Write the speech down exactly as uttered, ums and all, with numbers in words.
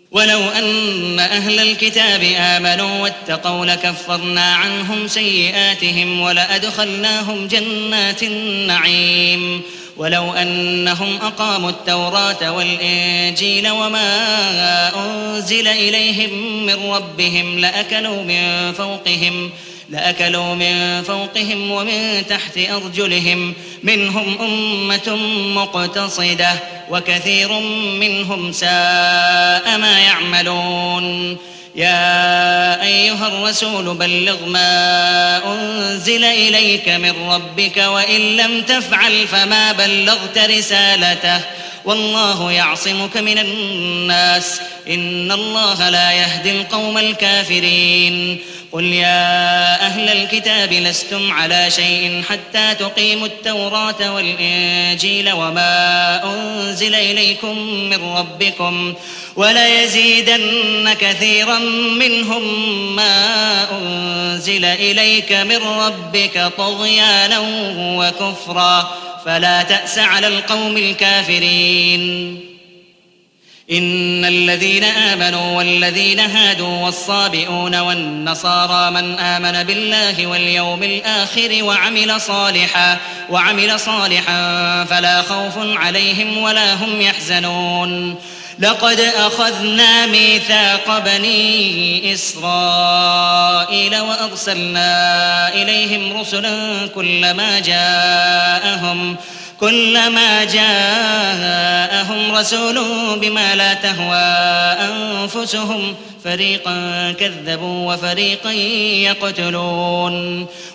ولو أن أهل الكتاب آمنوا واتقوا لكفرنا عنهم سيئاتهم ولأدخلناهم جنات النعيم ولو أنهم أقاموا التوراة والإنجيل وما أنزل إليهم من ربهم لأكلوا من فوقهم لأكلوا من فوقهم ومن تحت أرجلهم منهم أمة مقتصدة وكثير منهم ساء ما يعملون. يا أيها الرسول بلغ ما أنزل إليك من ربك وإن لم تفعل فما بلغت رسالته والله يعصمك من الناس إن الله لا يهدي القوم الكافرين. قل يا أهل الكتاب لستم على شيء حتى تقيموا التوراة والإنجيل وما أنزل إليكم من ربكم وليزيدن كثيرا منهم ما أنزل إليك من ربك طغيانا وكفرا فلا تأس على القوم الكافرين. إن الذين آمنوا والذين هادوا والصابئون والنصارى من آمن بالله واليوم الآخر وعمل صالحا وعمل صالحا فلا خوف عليهم ولا هم يحزنون. لقد أخذنا ميثاق بني إسرائيل وأرسلنا إليهم رسلا كلما جاءهم كلما جاءهم رسول بما لا تهوى أنفسهم فريقا كذبوا وفريقا يقتلون.